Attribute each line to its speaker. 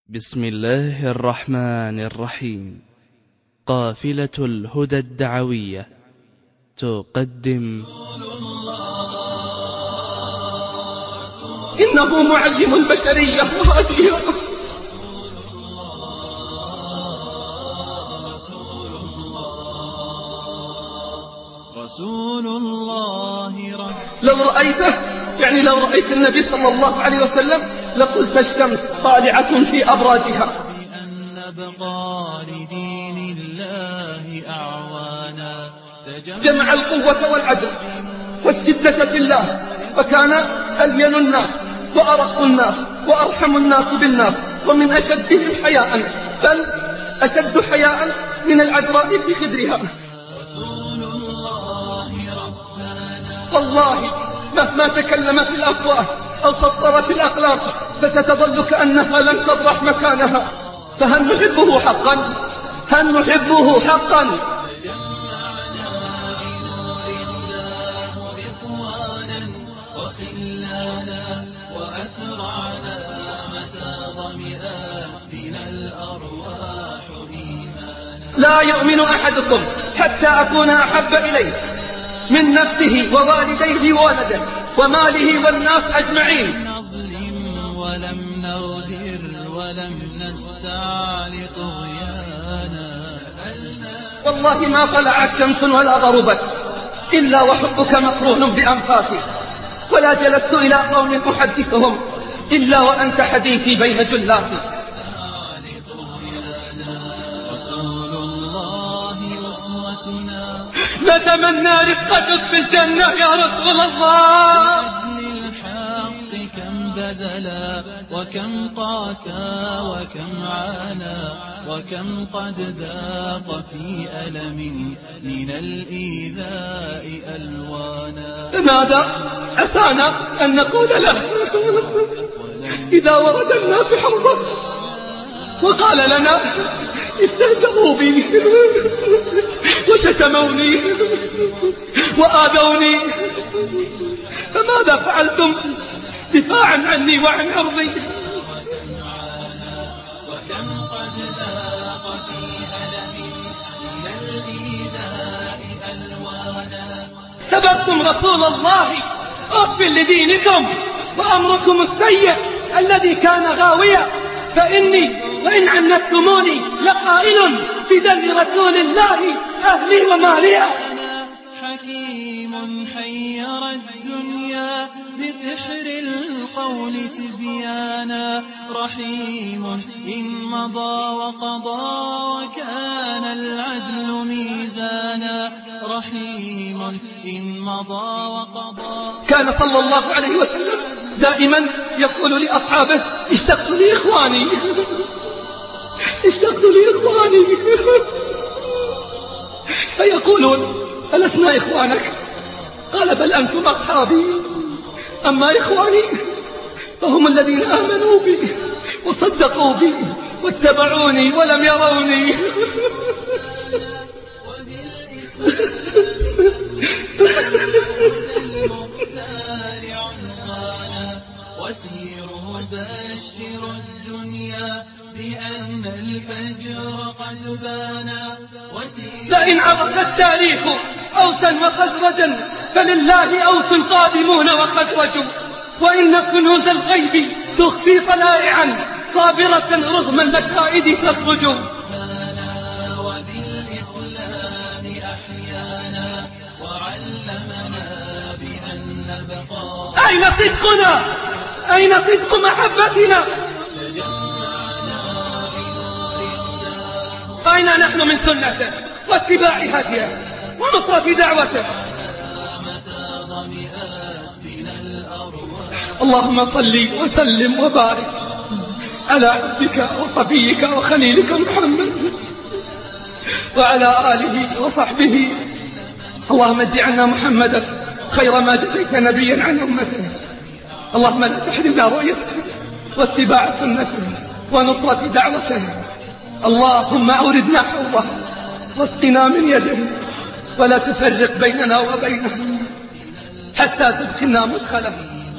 Speaker 1: بسم الله الرحمن الرحيم. قافلة الهدى الدعوية تقدم
Speaker 2: إنه معلم البشرية وهاديها.
Speaker 3: رسول الله
Speaker 2: لو رأيته لو رأيت النبي صلى الله عليه وسلم لقلت الشمس طالعة في أبراجها.
Speaker 3: بأن نبقى لدين الله أعوانا.
Speaker 2: جمع القوة والعدل والشدة في الله، فكان ألين الناس وأرق الناس وأرحم الناس بالناس ومن أشدهم حياء، بل أشد حياء من العذراء في خدرها. والله مهما تكلمت الأفواه أو سطرت الأقلام فستظل كأنها لن تطرح مكانها. فهل نحبه حقا؟ هل نحبه حقا؟ لا يؤمن أحدكم حتى أكون أحب إليه من نفسه ووالديه وولده وماله والناس أجمعين.
Speaker 3: نظلم ولم نغدر ولم نستعل طغيانا.
Speaker 2: والله ما طلعت شمس ولا غربت إلا وحبك مقرون بأنفاسي، ولا جلست إلى قوم أحدثهم إلا وأنت حديثي بين جلاتي.
Speaker 3: رسول الله أسوتنا،
Speaker 2: نتمنى رفقتك في الجنة يا رسول الله.
Speaker 3: لأجل الحق كم بذلا وكم قاسى وكم عانى وكم قد ذاق في ألم من الإيذاء ألوانا.
Speaker 2: ماذا عسانا أن نقول له إذا ورد الناس حوضه وقال لنا استهزئوا بي وشتموني وآذوني، فماذا فعلتم دفاعا عني وعن عرضي؟
Speaker 3: وكم قد ذاق في ألم من الإيذاء ألوانا.
Speaker 2: سبقتم رسول الله أف لدينكم وأمركم السيء الذي كان غاويا، فإني وإن عنتموني لقائل في ذل رسول الله أهلي ومالي.
Speaker 3: حكيم حير الدنيا بسحر القول تبيانا. رحيم إن مضى وقضى وكان العدل ميزانا. رحيم إن مضى وقضى.
Speaker 2: كان صلى الله عليه وسلم دائما يقول لأصحابه اشتقت لي إخواني اشتقت لي إخواني، فيقولون ألسنا إخوانك؟ قال بل أنتم أصحابي، أما إخواني فهم الذين آمنوا بي وصدقوا بي واتبعوني ولم يروني.
Speaker 3: وسيروا بشر الدنيا بأن الفجر قد بانا.
Speaker 2: لئن عرف التاريخ أوسا وخزرجا فلله أوس قادمون وخزرج، وإن كنوز الغيب تخفي طلائعا صابرة رغم المكائد تخرج.
Speaker 3: وبالإسلام أحيانا وعلمنا بأن نبقى.
Speaker 2: أين صدقنا؟ أين صدق محبتنا؟ أين نحن من سنته واتباع هديه ونصرة دعوته؟ اللهم صل وسلم وبارك على عبدك وصفيك وخليلك محمد وعلى آله وصحبه. اللهم اجعل عنا محمدا خير ما جزيت نبيا عن أمته. اللهم لا تحرمنا رؤيته واتباع سنته ونصرة دعوته. اللهم أوردنا حوضه واسقنا من يده ولا تفرق بيننا وبينه حتى تدخلنا مدخله.